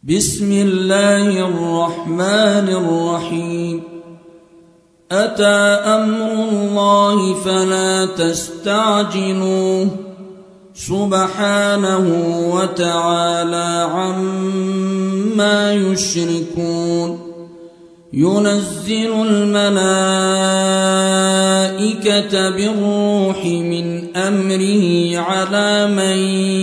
بسم الله الرحمن الرحيم. أتى أمر الله فلا تستعجلوه سبحانه وتعالى عما يشركون. ينزل الملائكة بالروح من أمره على من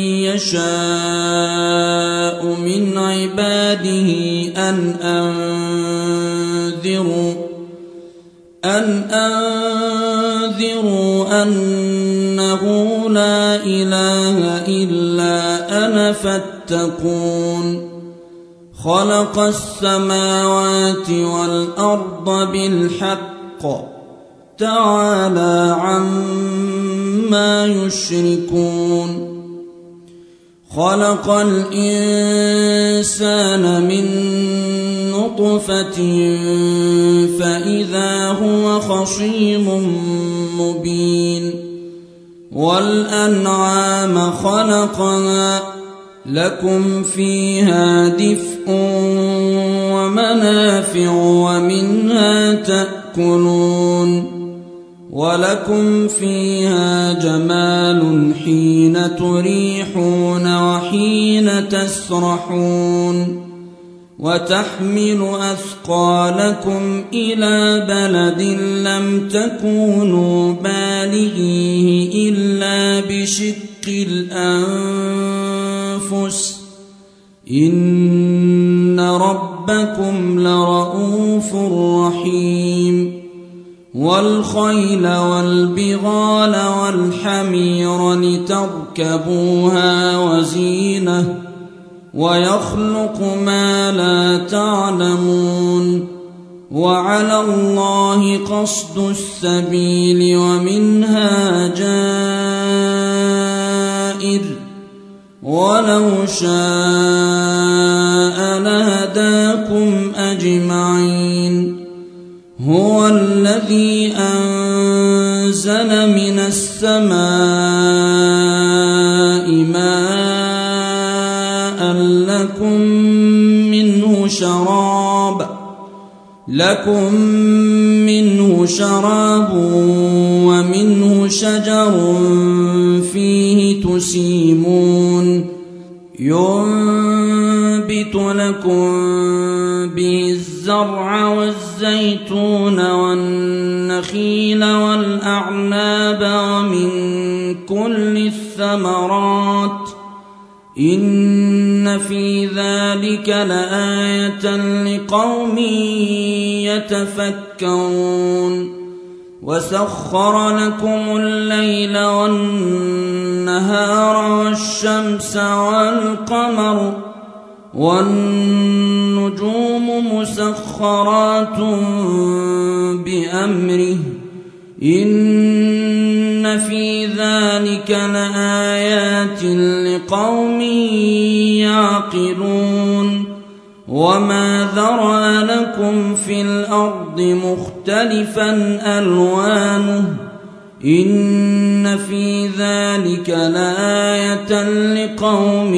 يشاء من عباده أن أنذروا أنه لا إله إلا أنا فاتقون. خلق السماوات والأرض بالحق تعالى عما يشركون. خلق الإنسان من نطفة فإذا هو خصيم مبين. والأنعام خلقها لكم فيها دفء ومنافع ومنها تأكلون. ولكم فيها جمال حين تريحون وحين تسرحون. وتحمل أثقالكم إلى بلد لم تكونوا بالغيه إلا بشق الأنفس إن ربكم لرؤوف رحيم. والخيل والبغال والحمير لتركبوها وزينة ويخلق ما لا تعلمون. وعلى الله قصد السبيل ومنها جائر ولو شاء لهداكم أجمعين. هو الذي أنزل من السماء ماء لكم منه شراب ومنه شجر فيه تسيمون. ينبت لكم به الزرع والزيتون والنخيل والأعناب ومن كل الثمرات إن في ذلك لآية لقوم يتفكرون. وسخر لكم الليل والنهار والشمس والقمر والنجوم مسخرات بأمره إن في ذلك لآيات لقوم يعقلون. وما ذرأ لكم في الأرض مختلفا ألوانه إن في ذلك لآية لقوم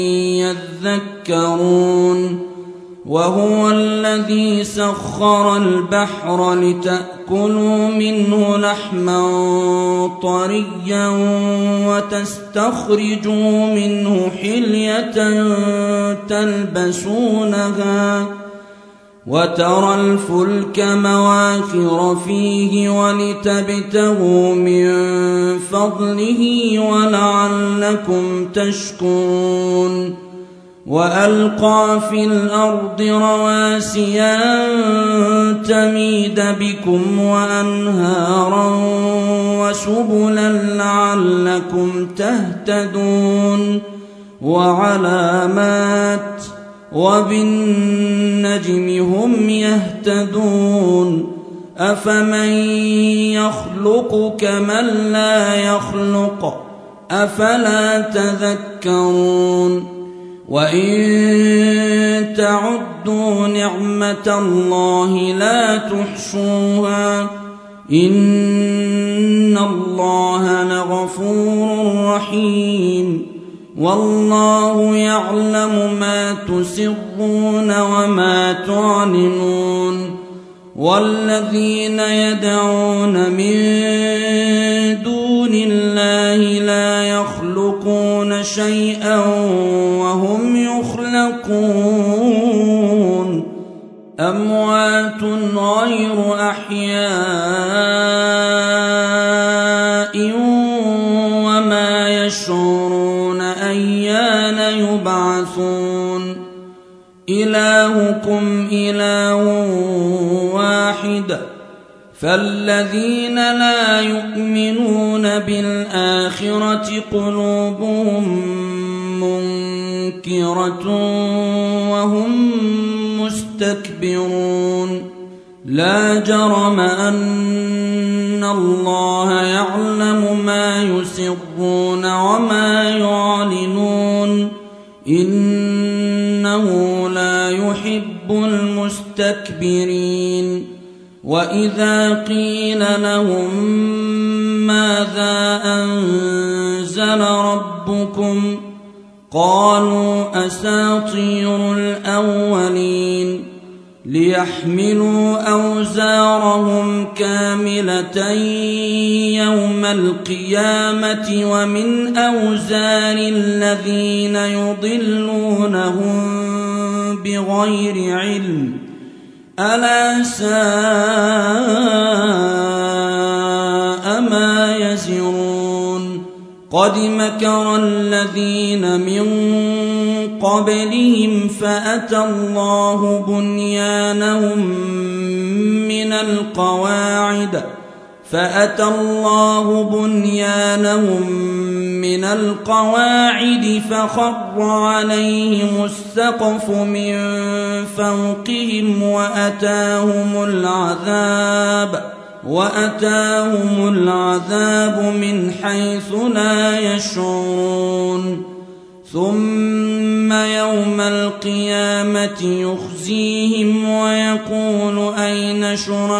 يذكرون. وهو الذي سخر البحر لتأكلوا منه لحما طريا وتستخرجوا منه حلية تلبسونها وترى الفلك مواخر فيه ولتبتغوا من فضله ولعلكم تشكرون. وألقى في الأرض رواسي أن تميد بكم وأنهارا وسبلا لعلكم تهتدون. وعلامات وبالنجم هم يهتدون. أفمن يخلق كمن لا يخلق أفلا تذكرون. وإن تعدوا نعمة الله لا تحصوها إن الله لغفور رحيم. والله يعلم ما تسرون وما تعلنون والذين يدعون من دون الله لا يخلقون شيئا وهم يخلقون أموات غير أحياء وما يشعرون أيان يبعثون إلهكم إله واحد فالذين لا يؤمنون بالآخرة قلوبهم منكرة وهم مستكبرون لا جرم أن الله يعلم ما يسرون وما يعلنون إنه لا يحب المستكبرين وإذا قيل لهم ماذا أنزل ربكم قالوا أساطير الأولين ليحملوا أوزارهم كاملة يوم القيامة ومن أوزار الذين يضلونهم بغير علم ألا ساء ما يزرون قد مكر الذين من قبلهم فأتى الله بنيانهم من القواعد فخر عليهم السقف من فوقهم وأتاهم العذاب من حيث لا يشعرون ثم يوم القيامة يخزيهم ويقول أين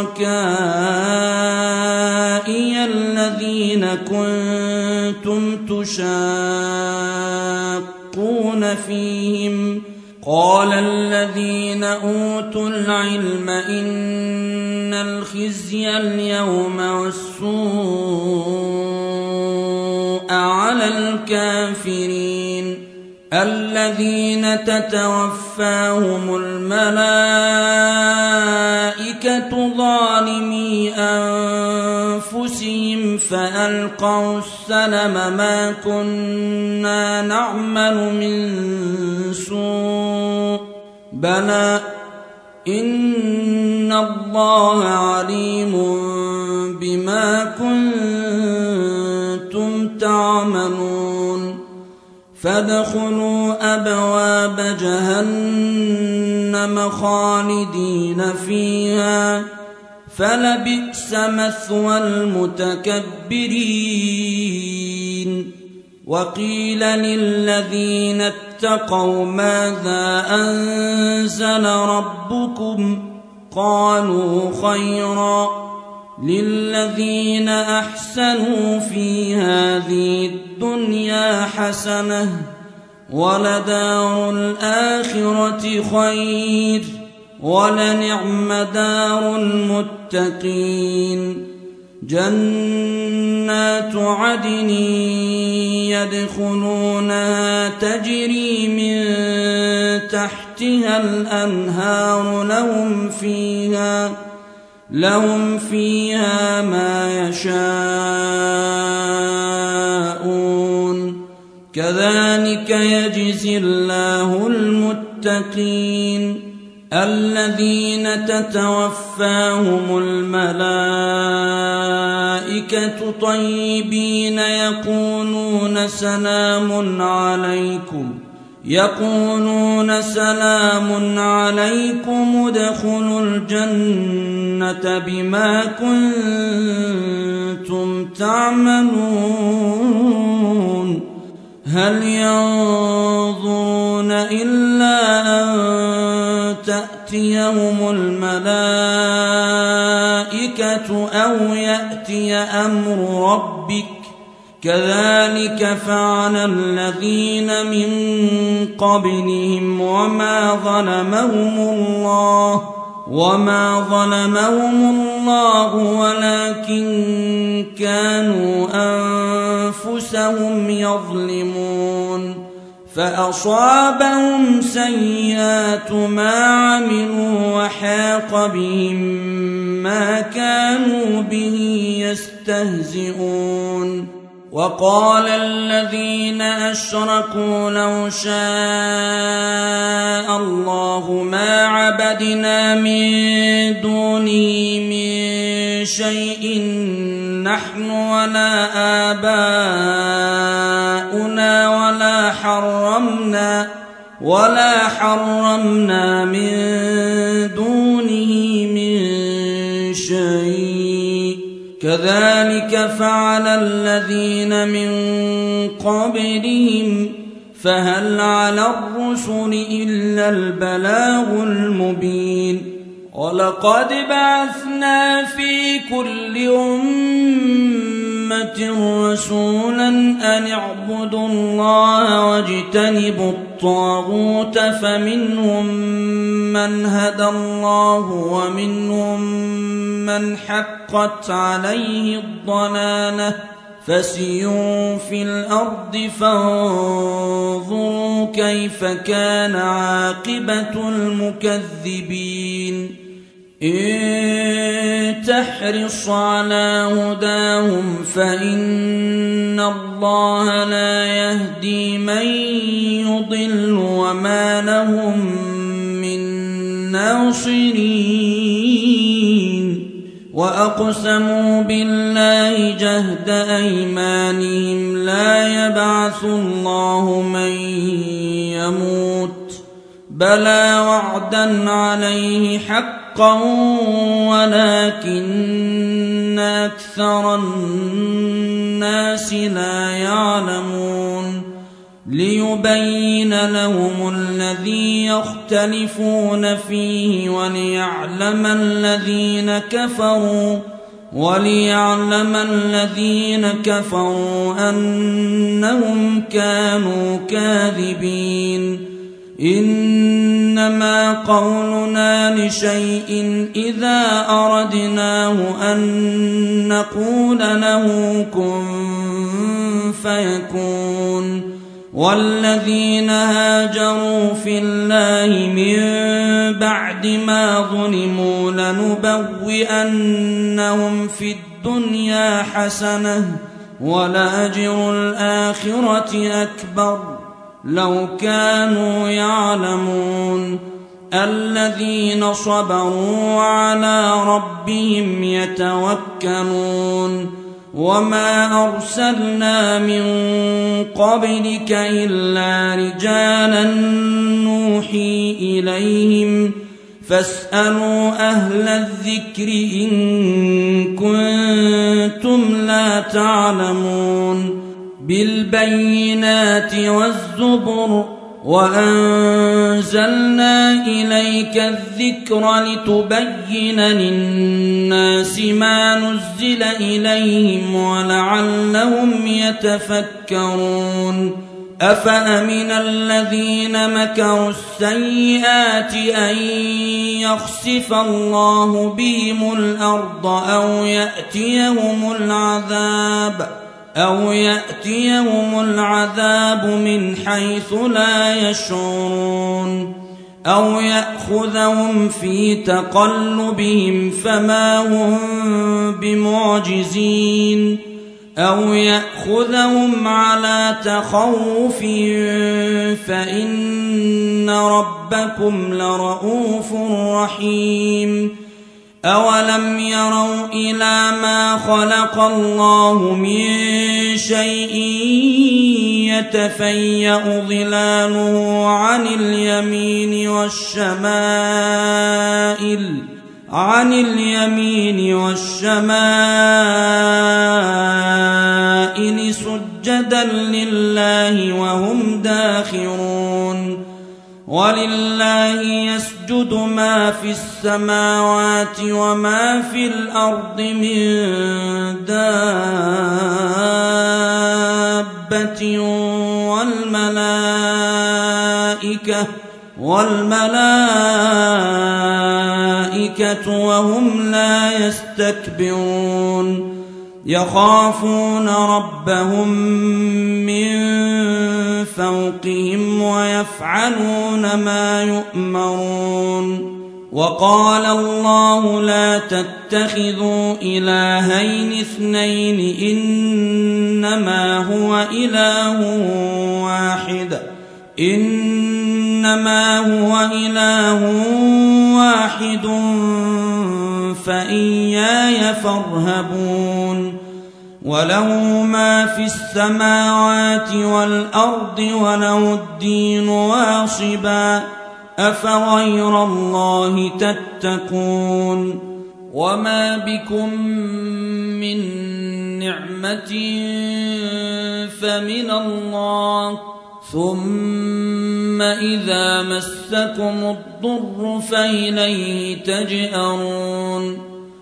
شركائي الذين كنتم تشاقون فيهم قال الذين أوتوا العلم إن الخزي اليوم والسوء على الكافرين الذين تتوفاهم الملائكة ظالمي أنفسهم فألقوا السلم ما كنا نعمل من سوء بلى إن الله عليم بما كنتم تعملون فادخلوا أبواب جهنم خالدين فيها فلبئس مثوى المتكبرين وقيل للذين اتقوا ماذا أنزل ربكم قالوا خيرا للذين أحسنوا في هذه الدنيا حسنة ولدار الآخرة خير ولنعم دار المتقين جنات عدن يدخلونها تجري من تحتها الأنهار لهم فيها ما يشاءون كذلك يجزي الله المتقين الذين تتوفاهم الملائكة طيبين يقولون سلام عليكم ادخلوا الجنة بما كنتم تعملون هل ينظرون إلا أن تأتيهم الملائكة أو يأتي أمر ربك كذلك فعل الذين من قبلهم وما ظلمهم الله ولكن كانوا أنفسهم يظلمون فأصابهم سيئات ما عملوا وحاق بهم ما كانوا به يستهزئون وقال الذين أشركوا لو شاء الله ما عبدنا من دونه من شيء نحن ولا آباؤنا ولا حرمنا من دونه من شيء كذلك فعل الذين من قبلهم فهل على الرسل إلا البلاغ المبين ولقد بعثنا في كل أمة رسولا أن اعبدوا الله واجتنبوا الطاغوت فمنهم من هدى الله ومنهم من حقت عليه الضلالة فسيروا في الأرض فانظروا كيف كان عاقبة المكذبين إن تحرص على هداهم فإن الله لا يهدي من يضل وما لهم من ناصرين وأقسموا بالله جهد أيمانهم لا يبعث الله من يموت بلى وعدا عليه حقا ولكن أكثر الناس لا يعلمون ليبين لهم الذي يختلفون فيه وليعلم الذين كفروا أنهم كانوا كاذبين إنما قولنا لشيء إذا أردناه أن نقول له كن فيكون والذين هاجروا في الله من بعد ما ظلموا لنبوئنهم في الدنيا حسنة ولأجر الآخرة أكبر لو كانوا يعلمون الذين صبروا وعلى ربهم يتوكلون وما أرسلنا من قبلك إلا رجالا نوحي إليهم فاسألوا أهل الذكر إن كنتم لا تعلمون بالبينات والزبر وأنزلنا إليك الذكر لتبين للناس ما نزل إليهم ولعلهم يتفكرون أفأمن الذين مكروا السيئات أن يخسف الله بهم الأرض أو يأتيهم العذاب من حيث لا يشعرون أو يأخذهم في تقلبهم فما هم بمعجزين أو يأخذهم على تخوف فإن ربكم لرؤوف رحيم أولم يروا إلى ما خلق الله من شيء يتفيأ ظلاله عن اليمين والشمائل سجدا لله وهم داخرون ولله يسجد ما في السماوات وما في الأرض من دابة والملائكة وهم لا يستكبرون يخافون ربهم من فوقهم ويفعلون ما يؤمرون وقال الله لا تتخذوا إلهين اثنين إنما هو إله واحد فإياي فارهبون وله ما في السماوات والأرض وله الدين واصبا أفغير الله تتقون وما بكم من نعمة فمن الله ثم إذا مسكم الضر فإليه تجأرون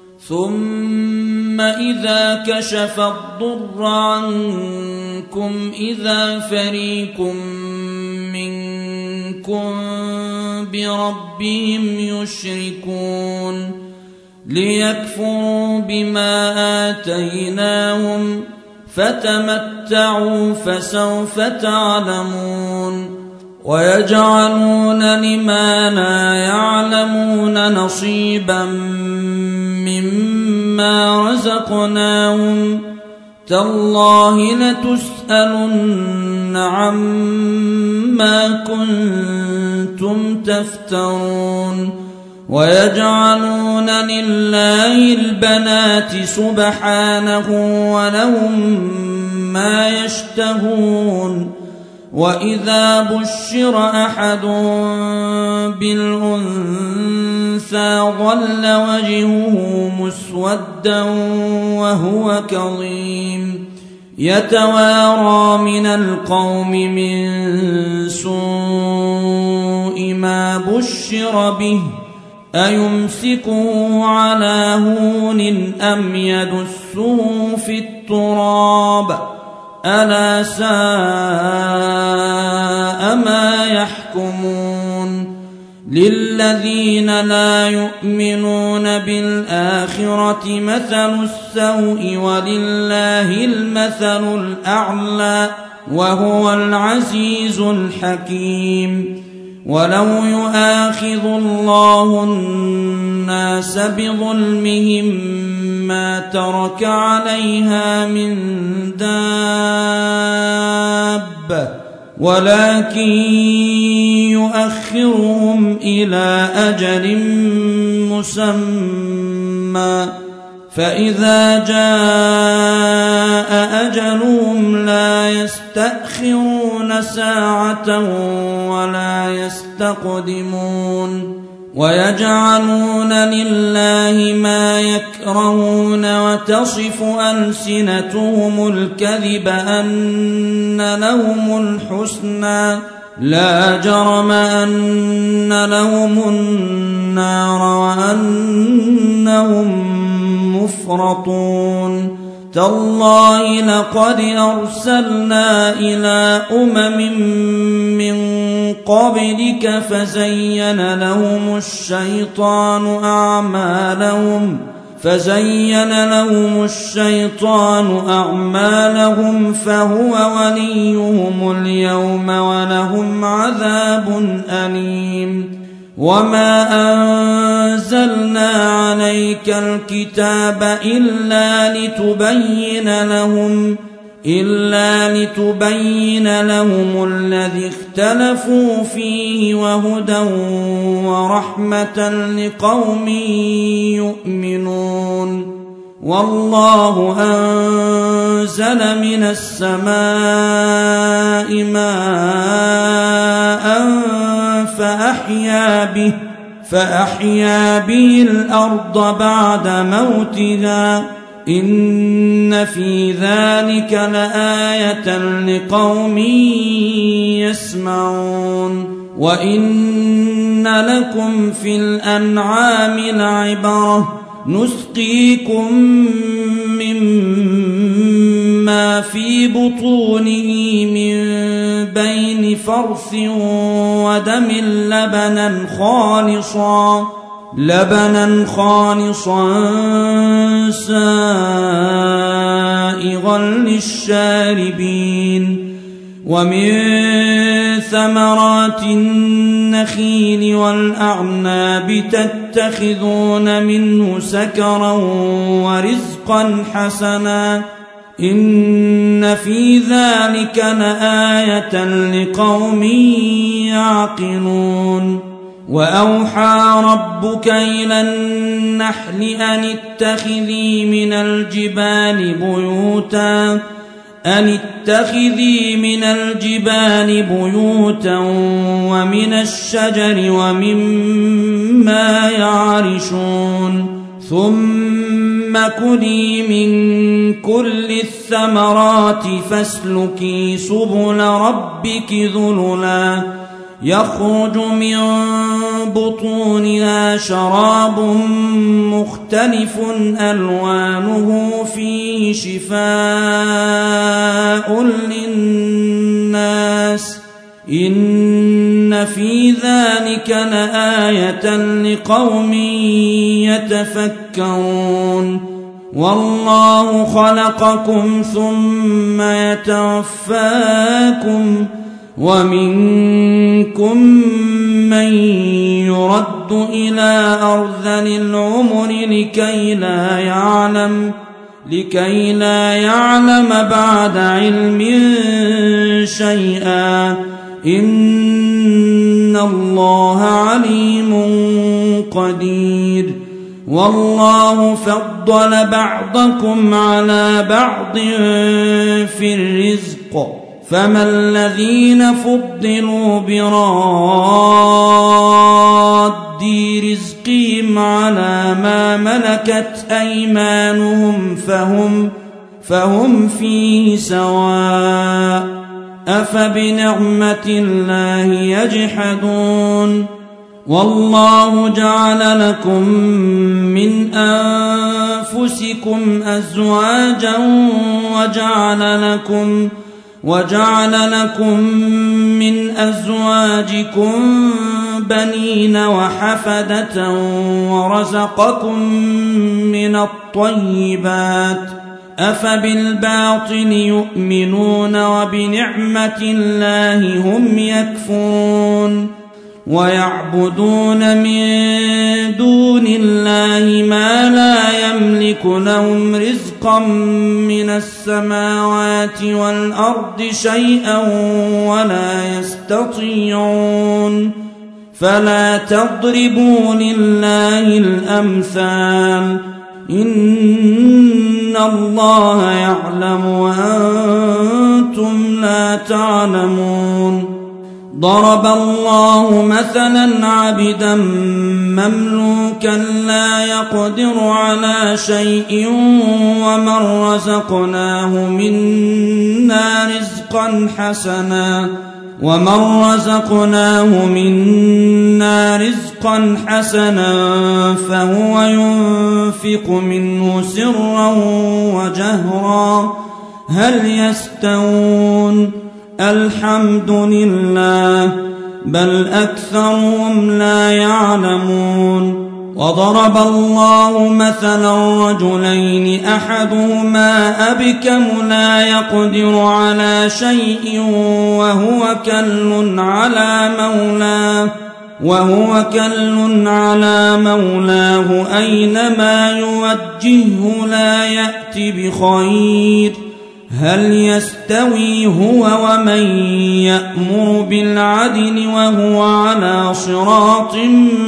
ثم إذا كشف الضر عنكم إذا فريق منكم بربهم يشركون ليكفروا بما آتيناهم فتمتعوا فسوف تعلمون ويجعلون لما لا يعلمون نصيبا مما رزقناهم تالله لتسألن عما كنتم تفترون ويجعلون لله البنات سبحانه ولهم ما يشتهون وإذا بشر أحد بالأنثى ظل وجهه مسودا وهو كظيم يتوارى من القوم من سوء ما بشر به أيمسكه على هون أم يدسه في التراب ألا ساء ما يحكمون للذين لا يؤمنون بالآخرة مثل السوء ولله المثل الأعلى وهو العزيز الحكيم ولو يؤاخذ الله الناس بظلمهم ما ترك عليها من دابة ولكن يؤخرهم إلى أجل مسمى فإذا جاء أجلهم لا يستأخرون ساعة ولا يستقدمون ويجعلون لله ما يكرهون وتصف ألسنتهم الكذب أن لهم الحسنى لا جرم أن لهم النار وأنهم مفرطون تالله لقد أرسلنا إلى من قبلك فزين لهم الشيطان أعمالهم فهو وليهم اليوم ولهم عذاب أليم وما أنزلنا عليك الكتاب إلا لتبين لهم الذي اختلفوا فيه وهدى ورحمة لقوم يؤمنون والله أنزل من السماء ماء فأحيا به الأرض بعد موتها إن في ذلك لآية لقوم يسمعون وإن لكم في الأنعام لعبرة نسقيكم مما في بطونه من بين فرث ودم لبنا خالصا سائغا للشاربين ومن ثمرات النخيل والأعناب تتخذون منه سكرا ورزقا حسنا إن في ذلك لآية لقوم يعقلون وأوحى ربك إلى النحل أن اتخذي من الجبال بيوتا ومن الشجر ومما يعرشون ثم كلي من كل الثمرات فاسلكي سبل ربك ذللا يخرج من بطونها شراب مختلف ألوانه فيه شفاء للناس إن في ذلك لآية لقوم يتفكرون والله خلقكم ثم يتوفاكم ومنكم من يرد إلى أرذل العمر لكي لا يعلم بعد علم شيئا إن الله عليم قدير والله فضل بعضكم على بعض في الرزق فما الذين فضلوا براد رزقهم على ما ملكت أيمانهم فهم فيه سواء أفبنعمة الله يجحدون والله جعل لكم من أنفسكم أزواجا وجعل لكم من أزواجكم بنين وحفدة ورزقكم من الطيبات أفبالباطل يؤمنون وبنعمة الله هم يكفرون ويعبدون من دون الله ما لا يملك لهم رزقا من السماوات والأرض شيئا ولا يستطيعون فلا تضربوا لله الأمثال إن الله يعلم وأنتم لا تعلمون ضرب الله مثلا عبدا مملوكا لا يقدر على شيء ومن رزقناه منا رزقا حسنا فهو ينفق منه سرا وجهرا هل يستوون الحمد لله بل أكثرهم لا يعلمون وضرب الله مثلا رجلين أحدهما أبكم لا يقدر على شيء وهو كل على مولاه أينما يوجهه لا يأتي بخير هل يستوي هو ومن يأمر بالعدل وهو على صراط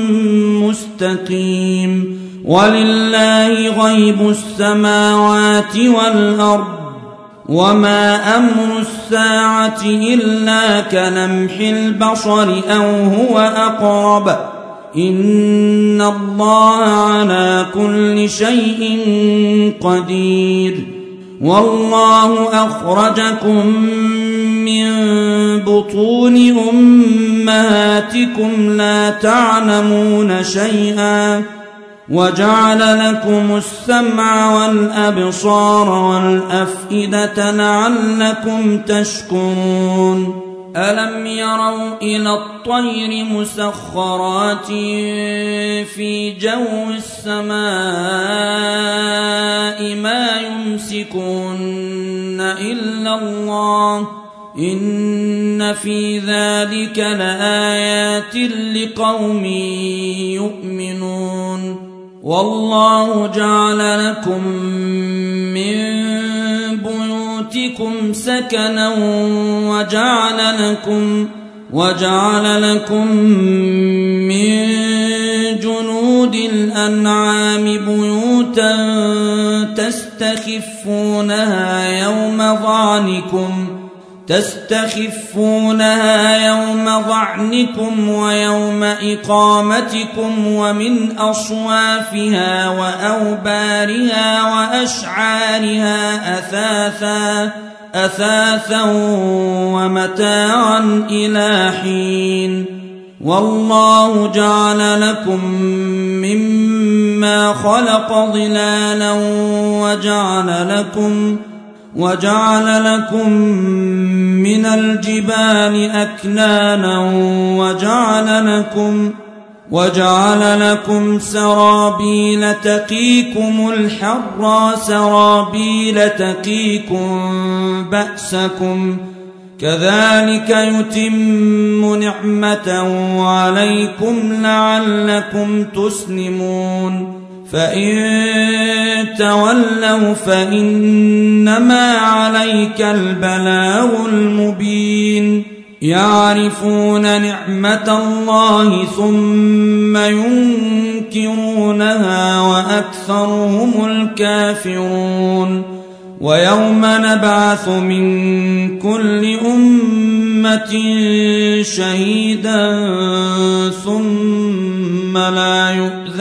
مستقيم ولله غيب السماوات والأرض وما أمر الساعة إلا كلمح البصر أو هو أقرب إن الله على كل شيء قدير والله أخرجكم من بطون أمهاتكم لا تعلمون شيئا وجعل لكم السمع والأبصار والأفئدة لعلكم تشكرون ألم يروا إلى الطير مسخرات في جو السماء ما يمسكون إلا الله إن في ذلك لآيات لقوم يؤمنون والله جعل لكم من بيوتكم سكنا وجعل لكم من جنود الأنعام بيوتا تستخفونها يوم ظعنكم ويوم إقامتكم ومن أصوافها وأوبارها وأشعارها أثاثا ومتاعا إلى حين والله جعل لكم مما خلق ظلالا وجعل لكم من الجبال أكنانا وجعل لكم سرابيل تقيكم الحر سرابيل تقيكم بأسكم كذلك يتم نعمته عليكم لعلكم تسلمون فإن تولوا فإنما عليك البلاغ المبين يعرفون نعمة الله ثم ينكرونها وأكثرهم الكافرون ويوم نبعث من كل أمة شهيدا ثم لا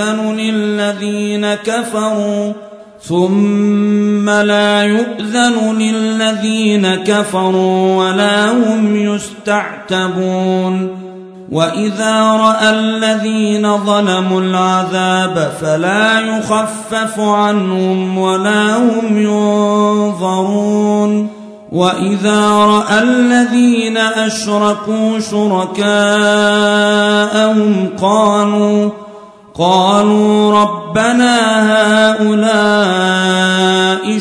يؤذن للذين كفروا ولا هم يستعتبون وإذا رأى الذين ظلموا العذاب فلا يخفف عنهم ولا هم ينظرون وإذا رأى الذين أشركوا شركاءهم قالوا ربنا هؤلاء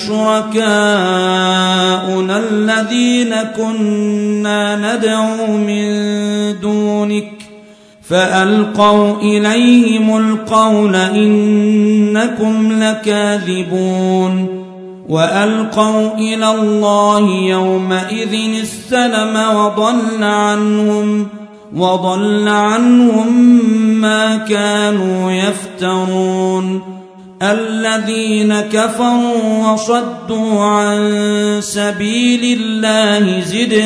شركاؤنا الذين كنا ندعو من دونك فألقوا إليهم القول إنكم لكاذبون وألقوا إلى الله يومئذ السلم وضل عنهم ما كانوا يفترون الذين كفروا وصدوا عن سبيل الله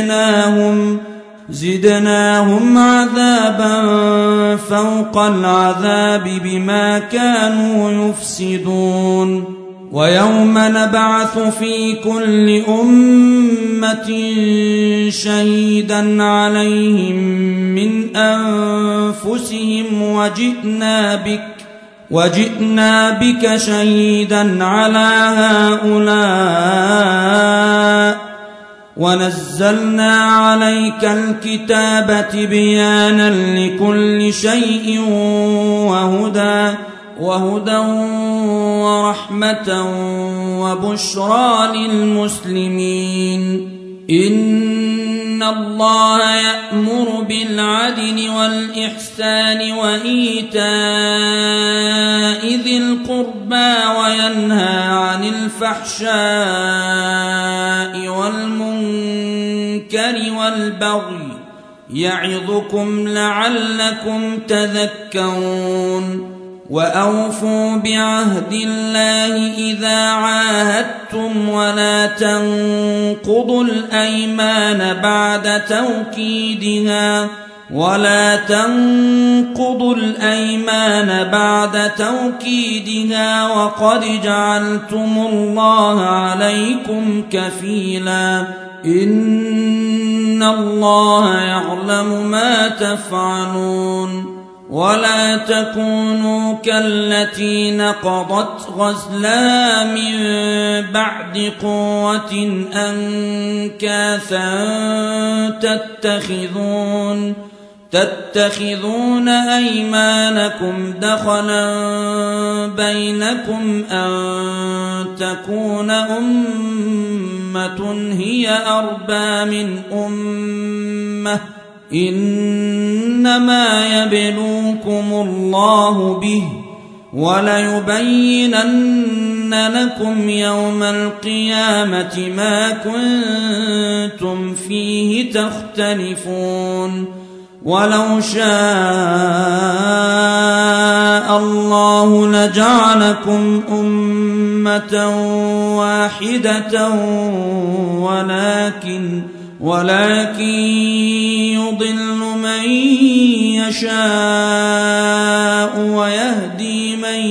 زدناهم عذابا فوق العذاب بما كانوا يفسدون ويوم نبعث في كل أمة شهيدا عليهم من أنفسهم وجئنا بك شهيدا على هؤلاء ونزلنا عليك الكتاب تبيانا لكل شيء وهدى ورحمة وبشرى للمسلمين إن الله يأمر بالعدل والإحسان وإيتاء ذي القربى وينهى عن الفحشاء والمنكر والبغي يعظكم لعلكم تذكرون وأوفوا بعهد الله إذا عاهدتم ولا تنقضوا الأيمان بعد توكيدها وقد جعلتم الله عليكم كفيلا إن الله يعلم ما تفعلون ولا تكونوا كالتي نقضت غزلها من بعد قوة أنكاثا تتخذون أيمانكم دخلا بينكم أن تكون أمة هي أربى من أمة إنما يبلوكم الله به وليبينن لكم يوم القيامة ما كنتم فيه تختلفون ولو شاء الله لجعلكم أمة واحدة ولكن يضل من يشاء ويهدي من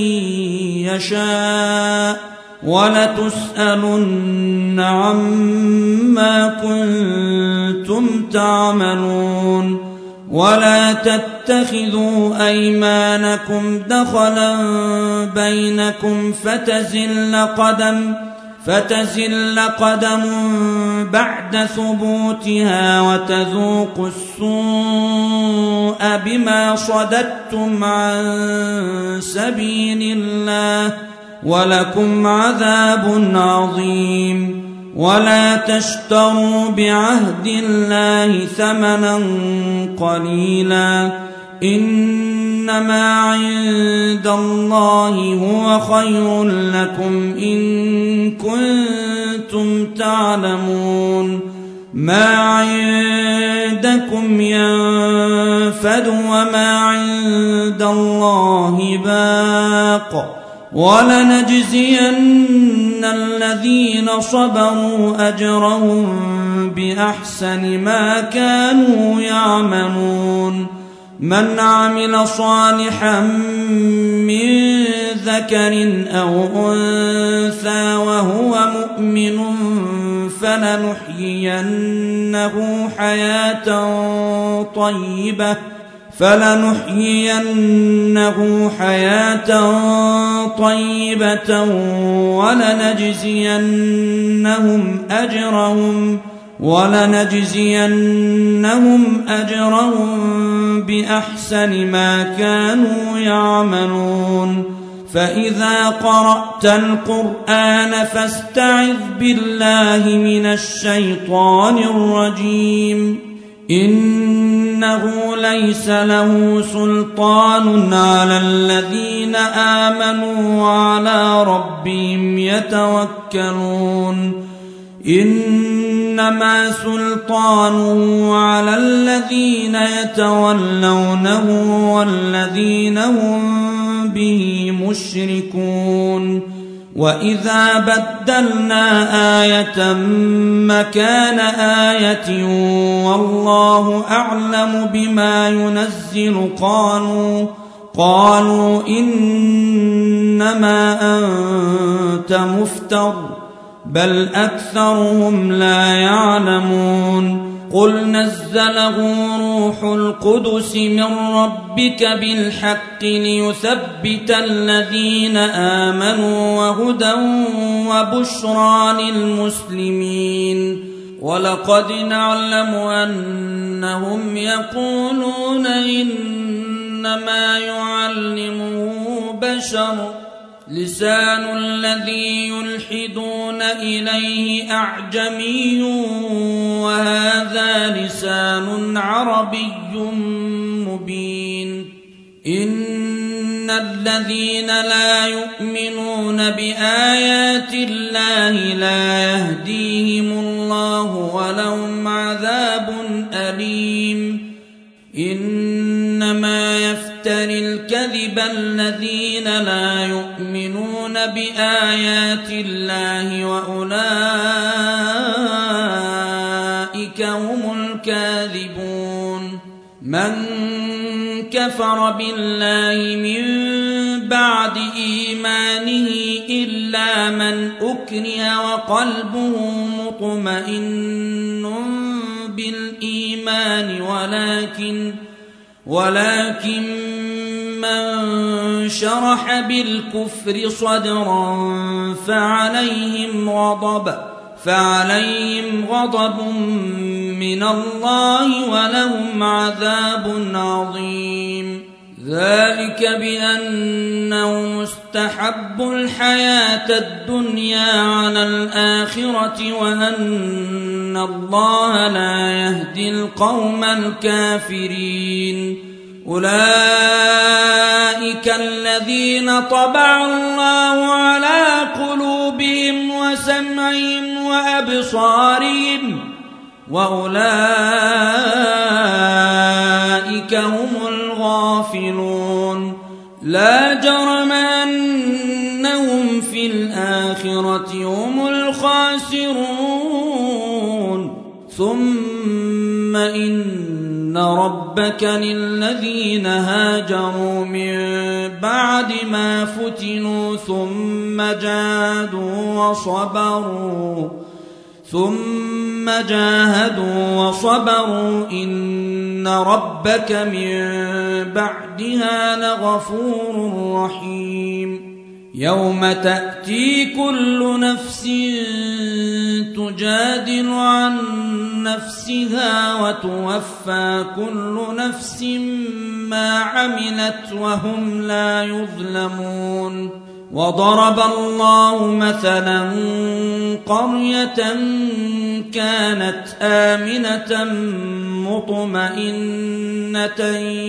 يشاء ولتسألن عما كنتم تعملون ولا تتخذوا أيمانكم دخلا بينكم فتزل قدم بعد ثبوتها وتذوقوا السوء بما صددتم عن سبيل الله ولكم عذاب عظيم ولا تشتروا بعهد الله ثمنا قليلا إنما عند الله هو خير لكم إن كنتم تعلمون ما عندكم ينفد وما عند الله باق ولنجزين الذين صبروا أجرهم بأحسن ما كانوا يعملون من عمل صالحا من ذكر أو أنثى وهو مؤمن فلنحيينه حياة طيبة ولنجزينهم أجرهم بأحسن ما كانوا يعملون فإذا قرأت القرآن فاستعذ بالله من الشيطان الرجيم إنه ليس له سلطان على الذين آمنوا وعلى ربهم يتوكلون إنما سلطانه على الذين يتولونه والذين هم به مشركون وإذا بدلنا آية مكان آية والله أعلم بما ينزل قالوا إنما أنت مفتر بل أكثرهم لا يعلمون قل نزله روح القدس من ربك بالحق ليثبت الذين آمنوا وهدى وبشرى للمسلمين ولقد نعلم أنهم يقولون إنما يعلمه بشر لسان الذي يلحدون إليه أعجمي وهذا لسان عربي مبين إن الذين لا يؤمنون بآيات الله لا يهديهم الله ولهم عذاب أليم إنما يفتري الكذب الذين لا يؤمنون بآيات الله وأولئك هم الكاذبون من كفر بالله من بعد إيمانه إلا من أكره وقلبه مطمئن بالإيمان ولكن من شرح بالكفر صدرا فعليهم غضب من الله ولهم عذاب عظيم. ذلك بأنه مستحب الحياة الدنيا على الآخرة وأن الله لا يهدي القوم الكافرين. أولئك الذين طبع الله على قلوبهم وسمعهم وأبصارهم وأولئك هم الغافلون. لا جرم أنهم في الآخرة هم الخاسرون. ثم إن ربك للذين هاجروا من بعد ما فتنوا ثم جاهدوا وصبروا إن ربك من بعدها لغفور رحيم. يوم تأتي كل نفس تجادل عن نفسها وتوفى كل نفس ما عملت وهم لا يظلمون. وضرب الله مثلا قرية كانت آمنة مطمئنة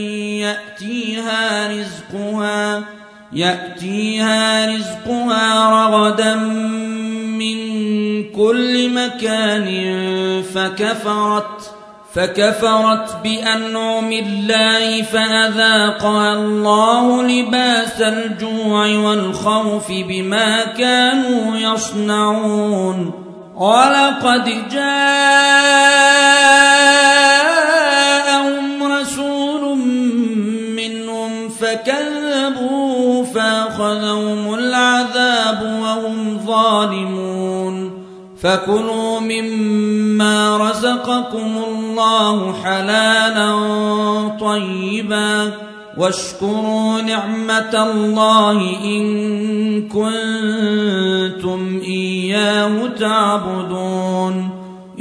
يأتيها رزقها رغدا من كل مكان فكفرت بأنعم الله فأذاقها الله لباس الجوع والخوف بما كانوا يصنعون. ولقد جاءهم رسول منهم فكذبوا فأخذهم العذاب وهم ظالمون. فكلوا مما رزقكم الله حلالا طيبا واشكروا نعمة الله إن كنتم إياه تعبدون.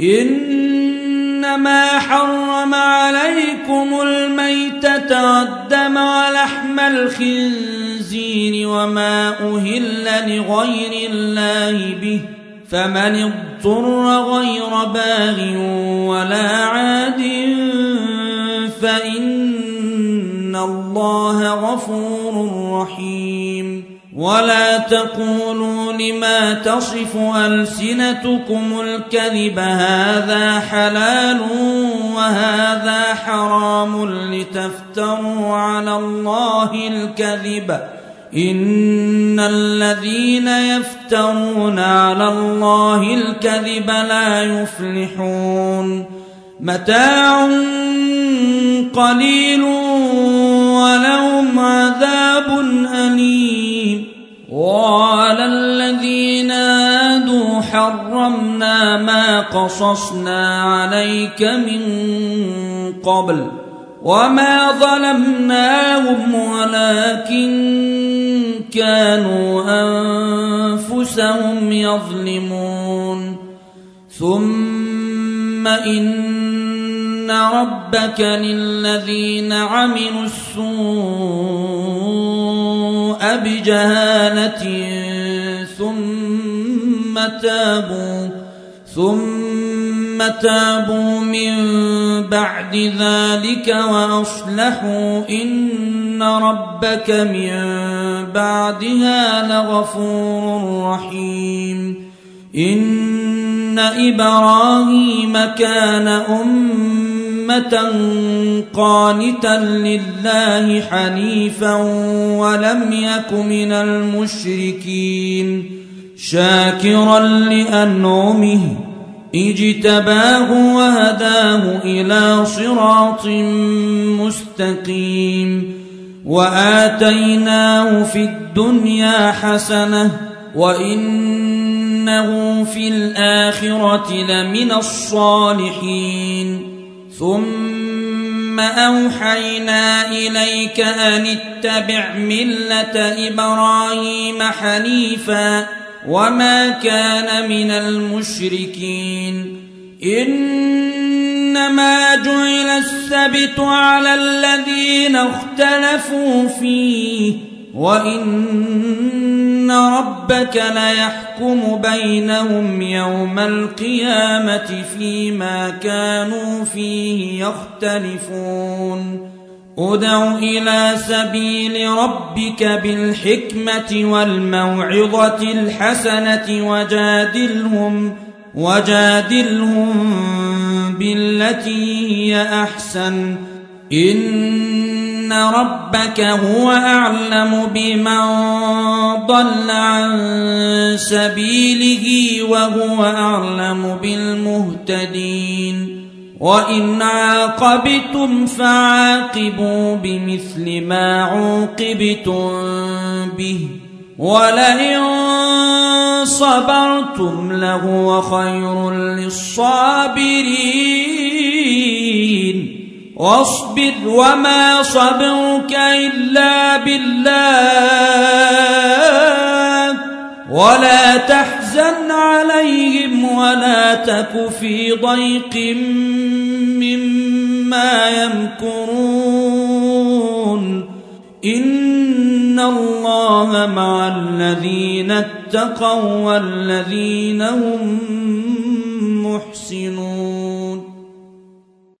إنما حرم عليكم الميتة والدم ولحم الخنزير وما أهل لغير الله به فمن اضطر غير باغ ولا عاد فإن الله غفور رحيم. ولا تقولوا لما تصف ألسنتكم الكذب هذا حلال وهذا حرام لتفتروا على الله الكذب إن الذين يفترون على الله الكذب لا يفلحون. متاع قليل ولهم عذاب أليم. وعلى الذين هادوا حرمنا ما قصصنا عليك من قبل وما ظلمناهم ولكن كانوا أنفسهم يظلمون. ثم إن ربك للذين عملوا السوء بجهالة ثم تابوا من بعد ذلك وأصلحوا إن ربك من بعدها لغفور رحيم. إن إبراهيم كان أمة قانتا لله حنيفا ولم يك من المشركين شاكرا لأنعمه اجتباه وهداه إلى صراط مستقيم وآتيناه في الدنيا حسنة وإنه في الآخرة لمن الصالحين ثم أوحينا إليك أن اتبع ملة إبراهيم حنيفا وما كان من المشركين إنما جعل السبت على الذين اختلفوا فيه وإن ربك ليحكم بينهم يوم القيامة فيما كانوا فيه يختلفون ادع إلى سبيل ربك بالحكمة والموعظة الحسنة وجادلهم بالتي هي أحسن إن ربك هو أعلم بمن ضل عن سبيله وهو أعلم بالمهتدين وإن عاقبتم فعاقبوا بمثل ما عوقبتم به ولئن صبرتم لهو خير للصابرين واصبر وما صبرك إلا بالله ولا تحزن عليهم ولا تك في ضيق مما يمكرون إن الله مع الذين اتقوا والذين هم محسنون